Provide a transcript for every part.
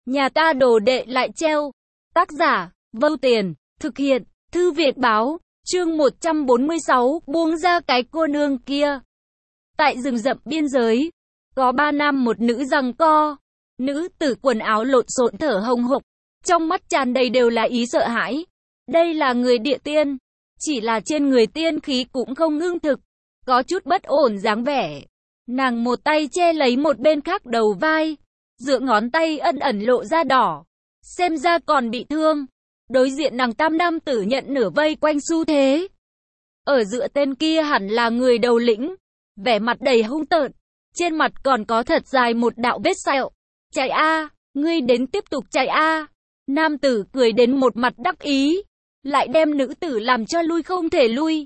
Nhà ta đồ đệ lại treo. Tác giả, Vâu Tiền, thực hiện, Thư viện báo, chương 146, buông ra cái cô nương kia. Tại rừng rậm biên giới, có 3 nam một nữ giằng co. Nữ tử quần áo lộn xộn thở hồng hộc, trong mắt tràn đầy đều là ý sợ hãi. Đây là người địa tiên, chỉ là trên người tiên khí cũng không ngưng thực, có chút bất ổn dáng vẻ. Nàng một tay che lấy một bên khác đầu vai, giữa ngón tay ẩn ẩn lộ ra đỏ, xem ra còn bị thương. Đối diện nàng tam nam tử nhận nửa vây quanh xu thế. Ở giữa tên kia hẳn là người đầu lĩnh, vẻ mặt đầy hung tợn, trên mặt còn có thật dài một đạo vết sẹo. Chạy a, ngươi đến tiếp tục chạy a. Nam tử cười đến một mặt đắc ý, lại đem nữ tử làm cho lui không thể lui.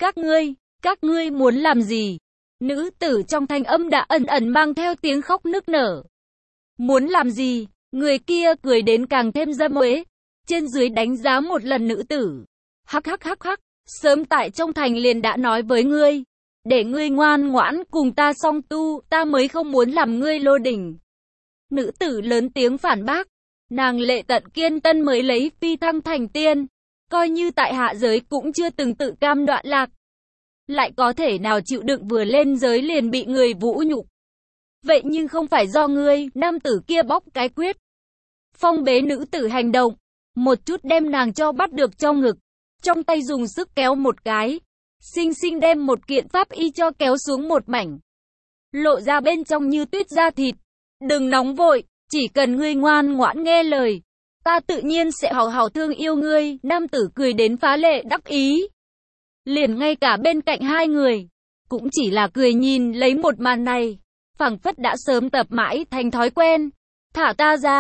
Các ngươi muốn làm gì? Nữ tử trong thanh âm đã ẩn ẩn mang theo tiếng khóc nức nở. Muốn làm gì? Người kia cười đến càng thêm dâm uế, trên dưới đánh giá một lần nữ tử. Hắc, sớm tại trong thành liền đã nói với ngươi, để ngươi ngoan ngoãn cùng ta song tu, ta mới không muốn làm ngươi lô đỉnh. Nữ tử lớn tiếng phản bác, nàng lệ tận kiên tân mới lấy phi thăng thành tiên, coi như tại hạ giới cũng chưa từng tự cam đoạn lạc. Lại có thể nào chịu đựng vừa lên giới liền bị người vũ nhục. Vậy nhưng không phải do ngươi, nam tử kia bóc cái quyết. Phong bế nữ tử hành động, một chút đem nàng cho bắt được trong ngực, trong tay dùng sức kéo một cái, xinh xinh đem một kiện pháp y cho kéo xuống một mảnh. Lộ ra bên trong như tuyết da thịt. Đừng nóng vội, chỉ cần ngươi ngoan ngoãn nghe lời, ta tự nhiên sẽ hảo hảo thương yêu ngươi. Nam tử cười đến phá lệ đắc ý. Liền ngay cả bên cạnh hai người, cũng chỉ là cười nhìn lấy một màn này, phảng phất đã sớm tập mãi thành thói quen. Thả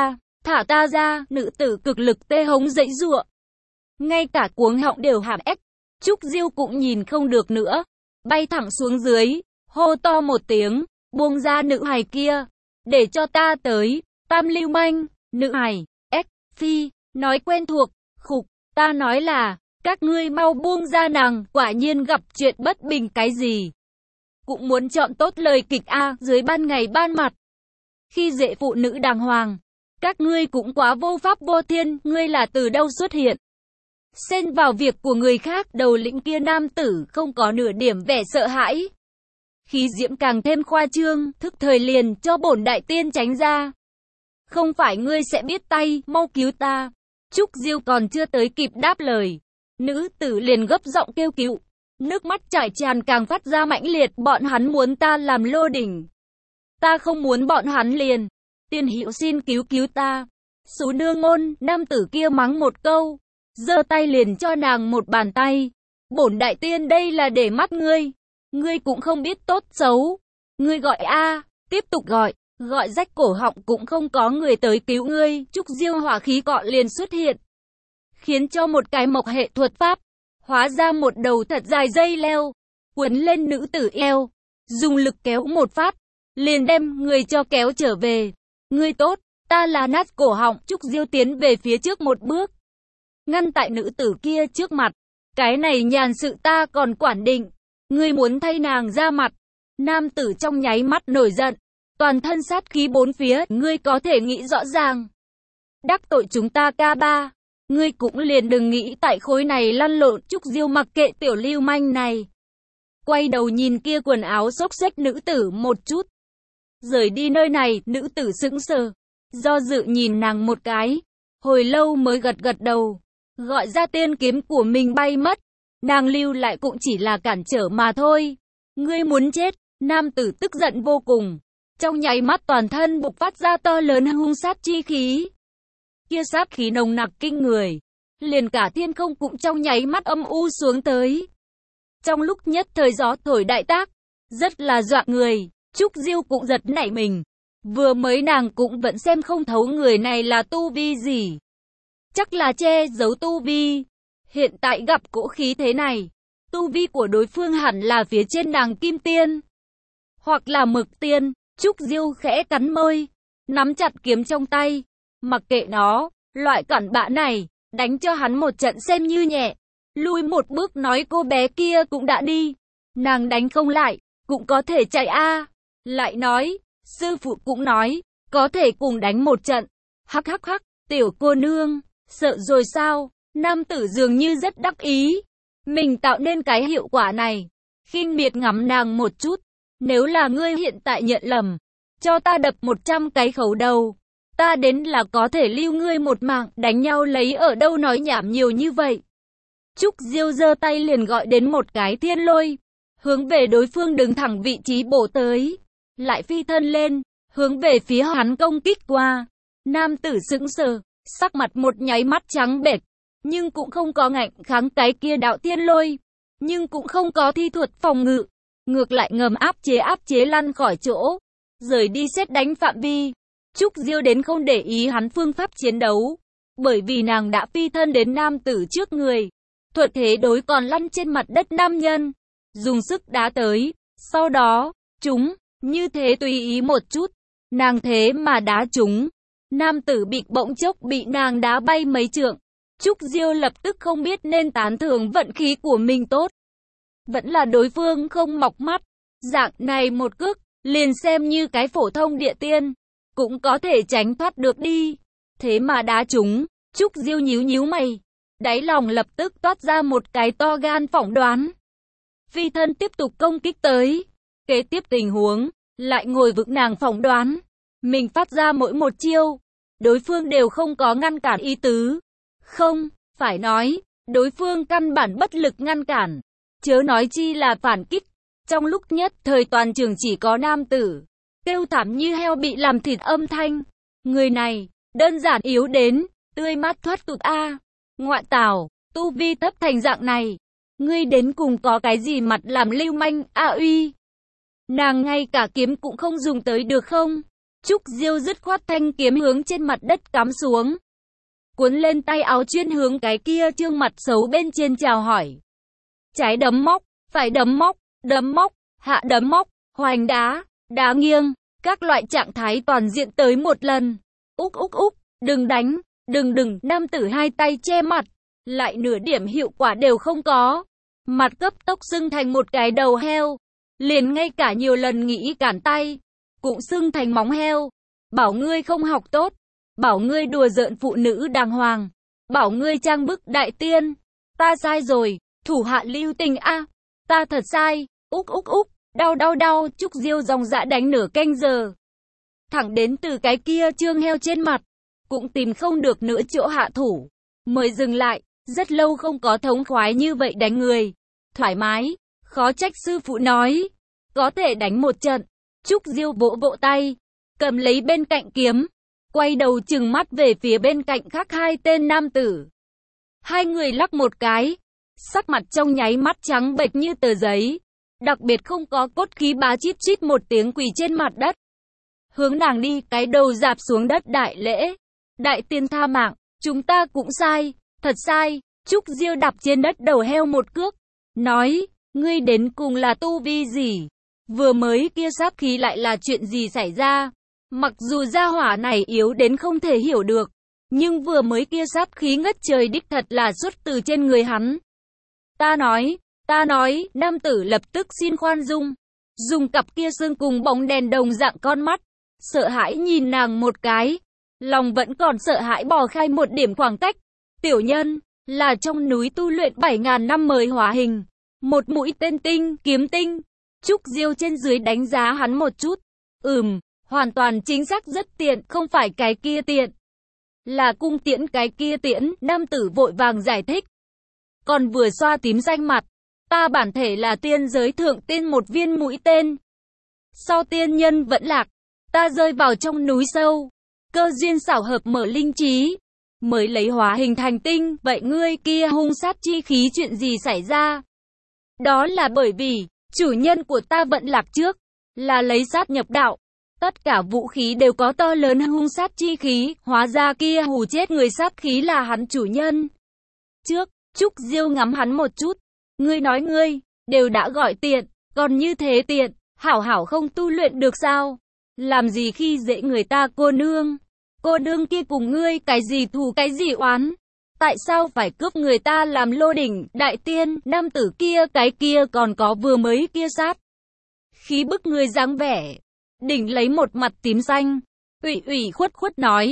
ta ra, nữ tử cực lực tê hống dãy giụa. Ngay cả cuống họng đều hàm ếch. Trúc Diêu cũng nhìn không được nữa, bay thẳng xuống dưới, hô to một tiếng, buông ra nữ hài kia, để cho ta tới. Tam lưu manh, nữ hài, phi, nói quen thuộc, khục, ta nói là, các ngươi mau buông ra nàng, quả nhiên gặp chuyện bất bình cái gì. Cũng muốn chọn tốt lời kịch a, dưới ban ngày ban mặt. Khi dễ phụ nữ đàng hoàng, các ngươi cũng quá vô pháp vô thiên, ngươi là từ đâu xuất hiện? Xen vào việc của người khác. Đầu lĩnh kia nam tử không có nửa điểm vẻ sợ hãi. Khí diễm càng thêm khoa trương, thức thời liền cho bổn đại tiên tránh ra. Không phải ngươi sẽ biết tay, mau cứu ta. Trúc Diêu còn chưa tới kịp đáp lời, nữ tử liền gấp giọng kêu cứu. Nước mắt chảy tràn càng phát ra mãnh liệt. Bọn hắn muốn ta làm lô đỉnh, ta không muốn bọn hắn liền. Tiên hữu xin cứu ta. Xú nương môn, nam tử kia mắng một câu, giơ tay liền cho nàng một bàn tay. Bổn đại tiên đây là để mắt ngươi, ngươi cũng không biết tốt xấu. Ngươi gọi a, tiếp tục gọi rách cổ họng cũng không có người tới cứu ngươi. Trúc Diêu hỏa khí cọ liền xuất hiện, khiến cho một cái mộc hệ thuật pháp hóa ra một đầu thật dài dây leo, quấn lên nữ tử eo, dùng lực kéo một phát, liền đem người cho kéo trở về. Ngươi tốt, ta là nát cổ họng. Trúc Diêu tiến về phía trước một bước, ngăn tại nữ tử kia trước mặt. Cái này nhàn sự ta còn quản định, ngươi muốn thay nàng ra mặt. Nam tử trong nháy mắt nổi giận, toàn thân sát khí bốn phía. Ngươi có thể nghĩ rõ ràng, đắc tội chúng ta ca ba, ngươi cũng liền đừng nghĩ tại khối này lăn lộn. Trúc Diêu mặc kệ tiểu lưu manh này, quay đầu nhìn kia quần áo xốc xếch nữ tử một chút. Rời đi nơi này. Nữ tử sững sờ, do dự nhìn nàng một cái, hồi lâu mới gật đầu, gọi ra tiên kiếm của mình bay mất. Nàng lưu lại cũng chỉ là cản trở mà thôi. Ngươi muốn chết. Nam tử tức giận vô cùng, trong nháy mắt toàn thân bộc phát ra to lớn hung sát chi khí. Kia sát khí nồng nặc kinh người, liền cả thiên không cũng trong nháy mắt âm u xuống tới. Trong lúc nhất thời gió thổi đại tác, rất là dọa người. Trúc Diêu cũng giật nảy mình, vừa mới nàng cũng vẫn xem không thấu người này là tu vi gì, chắc là che giấu tu vi. Hiện tại gặp cỗ khí thế này, tu vi của đối phương hẳn là phía trên nàng kim tiên, hoặc là mực tiên. Trúc Diêu khẽ cắn môi, nắm chặt kiếm trong tay, mặc kệ nó, loại cặn bã này, đánh cho hắn một trận xem như nhẹ. Lui một bước nói cô bé kia cũng đã đi, nàng đánh không lại, cũng có thể chạy a. Lại nói, sư phụ cũng nói, có thể cùng đánh một trận. Hắc hắc hắc, tiểu cô nương, sợ rồi sao? Nam tử dường như rất đắc ý. Mình tạo nên cái hiệu quả này. Khinh miệt ngắm nàng một chút. Nếu là ngươi hiện tại nhận lầm, cho ta đập 100 cái khấu đầu. Ta đến là có thể lưu ngươi một mạng, đánh nhau lấy ở đâu nói nhảm nhiều như vậy. Trúc Diêu giơ tay liền gọi đến một cái thiên lôi, hướng về đối phương đứng thẳng vị trí bổ tới, lại phi thân lên, hướng về phía hắn công kích qua. Nam tử sững sờ, sắc mặt một nháy mắt trắng bệch, nhưng cũng không có ngạnh kháng cái kia đạo thiên lôi, nhưng cũng không có thi thuật phòng ngự, ngược lại ngầm áp chế lăn khỏi chỗ, rời đi xét đánh phạm vi. Trúc Diêu đến không để ý hắn phương pháp chiến đấu, bởi vì nàng đã phi thân đến nam tử trước người, thuận thế đối còn lăn trên mặt đất nam nhân, dùng sức đá tới, sau đó, chúng, như thế tùy ý một chút, nàng thế mà đá chúng, nam tử bị bỗng chốc bị nàng đá bay mấy trượng. Trúc Diêu lập tức không biết nên tán thưởng vận khí của mình tốt, vẫn là đối phương không mọc mắt, dạng này một cước, liền xem như cái phổ thông địa tiên, cũng có thể tránh thoát được đi, thế mà đá chúng. Trúc Diêu nhíu nhíu mày, đáy lòng lập tức toát ra một cái to gan phỏng đoán. Phi thân tiếp tục công kích tới, kế tiếp tình huống, lại ngồi vực nàng phỏng đoán, mình phát ra mỗi một chiêu, đối phương đều không có ngăn cản ý tứ. Không, phải nói, đối phương căn bản bất lực ngăn cản, chớ nói chi là phản kích. Trong lúc nhất thời toàn trường chỉ có nam tử kêu thảm như heo bị làm thịt âm thanh. Người này, đơn giản yếu đến, tươi mát thoát tục a. Ngoại tảo, tu vi thấp thành dạng này, ngươi đến cùng có cái gì mặt làm lưu manh a uy. Nàng ngay cả kiếm cũng không dùng tới được không? Trúc Diêu dứt khoát thanh kiếm hướng trên mặt đất cắm xuống, cuốn lên tay áo chuyên hướng cái kia trương mặt xấu bên trên chào hỏi. Trái đấm móc, phải đấm móc, hạ đấm móc, hoành đá, đá nghiêng, các loại trạng thái toàn diện tới một lần. Úc, đừng đánh, đừng, nam tử hai tay che mặt, lại nửa điểm hiệu quả đều không có. Mặt cấp tốc sưng thành một cái đầu heo, liền ngay cả nhiều lần nghĩ cản tay, cũng sưng thành móng heo. Bảo ngươi không học tốt, bảo ngươi đùa giỡn phụ nữ đàng hoàng, bảo ngươi trang bức đại tiên. Ta sai rồi, thủ hạ lưu tình a, ta thật sai. Úc, đau, Trúc Diêu dòng dã đánh nửa canh giờ, thẳng đến từ cái kia trương heo trên mặt, cũng tìm không được nữa chỗ hạ thủ, mới dừng lại. Rất lâu không có thống khoái như vậy đánh người, thoải mái, khó trách sư phụ nói, có thể đánh một trận. Trúc Diêu vỗ vỗ tay, cầm lấy bên cạnh kiếm, quay đầu trừng mắt về phía bên cạnh khác hai tên nam tử. Hai người lắc một cái, sắc mặt trong nháy mắt trắng bệch như tờ giấy, đặc biệt không có cốt khí, bá chít một tiếng quỳ trên mặt đất, hướng nàng đi, cái đầu dạp xuống đất đại lễ. Đại tiên tha mạng, chúng ta cũng sai, thật sai. Trúc Diêu đạp trên đất đầu heo một cước, nói, ngươi đến cùng là tu vi gì? Vừa mới kia sát khí lại là chuyện gì xảy ra? Mặc dù gia hỏa này yếu đến không thể hiểu được, nhưng vừa mới kia sát khí ngất trời đích thật là xuất từ trên người hắn. Ta nói, nam tử lập tức xin khoan dung, dùng cặp kia xương cùng bóng đèn đồng dạng con mắt, sợ hãi nhìn nàng một cái, lòng vẫn còn sợ hãi bò khai một điểm khoảng cách. Tiểu nhân, là trong núi tu luyện 7.000 năm mới hóa hình, một mũi tên tinh, kiếm tinh. Trúc Diêu trên dưới đánh giá hắn một chút, hoàn toàn chính xác rất tiện, không phải cái kia tiện, là cung tiễn cái kia tiễn. Nam tử vội vàng giải thích, còn vừa xoa tím xanh mặt, ta bản thể là tiên giới thượng tiên một viên mũi tên. Sau tiên nhân vẫn lạc, ta rơi vào trong núi sâu, cơ duyên xảo hợp mở linh trí, mới lấy hóa hình thành tinh. Vậy ngươi kia hung sát chi khí chuyện gì xảy ra? Đó là bởi vì chủ nhân của ta vận lạc trước là lấy sát nhập đạo, tất cả vũ khí đều có to lớn hung sát chi khí, hóa ra kia hù chết người sát khí là hắn chủ nhân. Trước, Trúc Diêu ngắm hắn một chút, ngươi nói ngươi đều đã gọi tiện, còn như thế tiện, hảo hảo không tu luyện được sao? Làm gì khi dễ người ta cô nương kia cùng ngươi cái gì thù cái gì oán? Tại sao phải cướp người ta làm lô đỉnh? Đại tiên, nam tử kia cái kia còn có vừa mới kia sát khí bức người dáng vẻ, đỉnh lấy một mặt tím xanh, ủy khuất nói,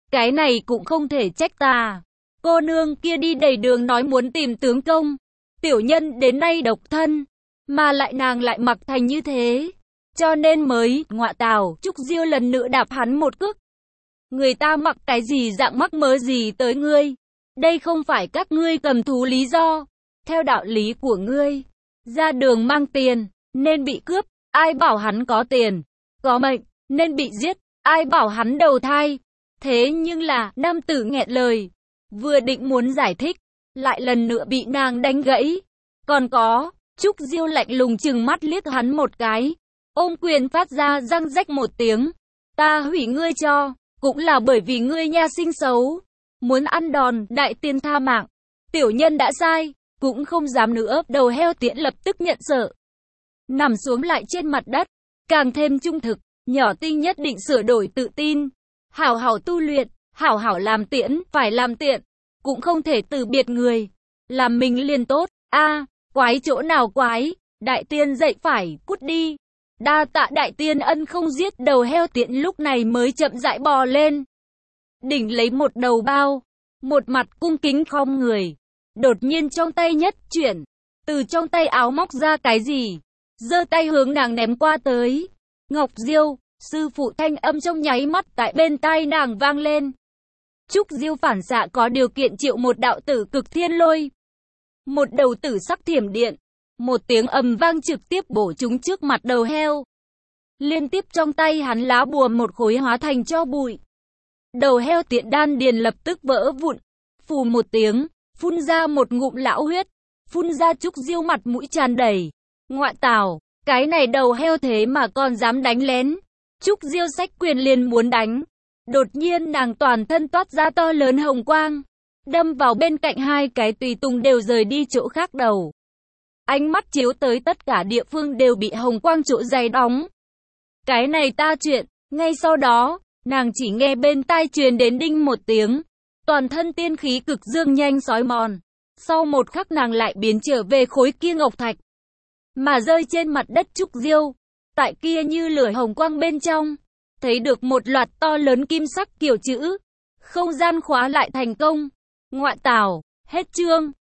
Cái này cũng không thể trách ta. Cô nương kia đi đầy đường nói muốn tìm tướng công. Tiểu nhân đến nay độc thân, mà lại nàng lại mặc thành như thế. Cho nên mới, ngọa tào, Trúc Diêu lần nữa đạp hắn một cước. Người ta mặc cái gì dạng mắc mớ gì tới ngươi. Đây không phải các ngươi cầm thú lý do. Theo đạo lý của ngươi, ra đường mang tiền, nên bị cướp. Ai bảo hắn có tiền, có mệnh, nên bị giết. Ai bảo hắn đầu thai. Thế nhưng là, nam tử nghẹn lời. Vừa định muốn giải thích, lại lần nữa bị nàng đánh gãy. Còn có, Trúc Diêu lạnh lùng chừng mắt liếc hắn một cái. Ôm quyền phát ra răng rách một tiếng. Ta hủy ngươi cho, cũng là bởi vì ngươi nha sinh xấu. Muốn ăn đòn, đại tiên tha mạng. Tiểu nhân đã sai, cũng không dám nữa. Đầu heo tiễn lập tức nhận sợ. Nằm xuống lại trên mặt đất, càng thêm trung thực. Nhỏ tinh nhất định sửa đổi tự tin. Hảo hảo tu luyện, hảo hảo làm tiễn, phải làm tiện. Cũng không thể từ biệt người. Làm mình liền tốt. Quái chỗ nào quái, đại tiên dậy phải, cút đi. Đa tạ đại tiên ân không giết. Đầu heo tiễn lúc này mới chậm rãi bò lên. Đỉnh lấy một đầu bao, một mặt cung kính khom người. Đột nhiên trong tay nhất chuyển, từ trong tay áo móc ra cái gì, giơ tay hướng nàng ném qua tới. Ngọc Diêu, sư phụ thanh âm trong nháy mắt tại bên tai nàng vang lên. Trúc Diêu phản xạ có điều kiện triệu một đạo tử cực thiên lôi. Một đầu tử sắc thiểm điện, một tiếng ầm vang trực tiếp bổ trúng trước mặt đầu heo. Liên tiếp trong tay hắn lá bùa một khối hóa thành tro bụi. Đầu heo tiện đan điền lập tức vỡ vụn, phù một tiếng, phun ra một ngụm lão huyết, phun ra. Trúc Diêu mặt mũi tràn đầy. Ngọa tào, cái này đầu heo thế mà còn dám đánh lén. Trúc Diêu xách quyền liền muốn đánh. Đột nhiên nàng toàn thân toát ra to lớn hồng quang, đâm vào bên cạnh hai cái tùy tùng đều rời đi chỗ khác đầu. Ánh mắt chiếu tới tất cả địa phương đều bị hồng quang chỗ dày đóng. Cái này ta chuyện, ngay sau đó, nàng chỉ nghe bên tai truyền đến đinh một tiếng. Toàn thân tiên khí cực dương nhanh sói mòn. Sau một khắc nàng lại biến trở về khối kia ngọc thạch, mà rơi trên mặt đất. Trúc Diêu, tại kia như lửa hồng quang bên trong, thấy được một loạt to lớn kim sắc kiểu chữ. Không gian khóa lại thành công. Ngọa tào, hết chương.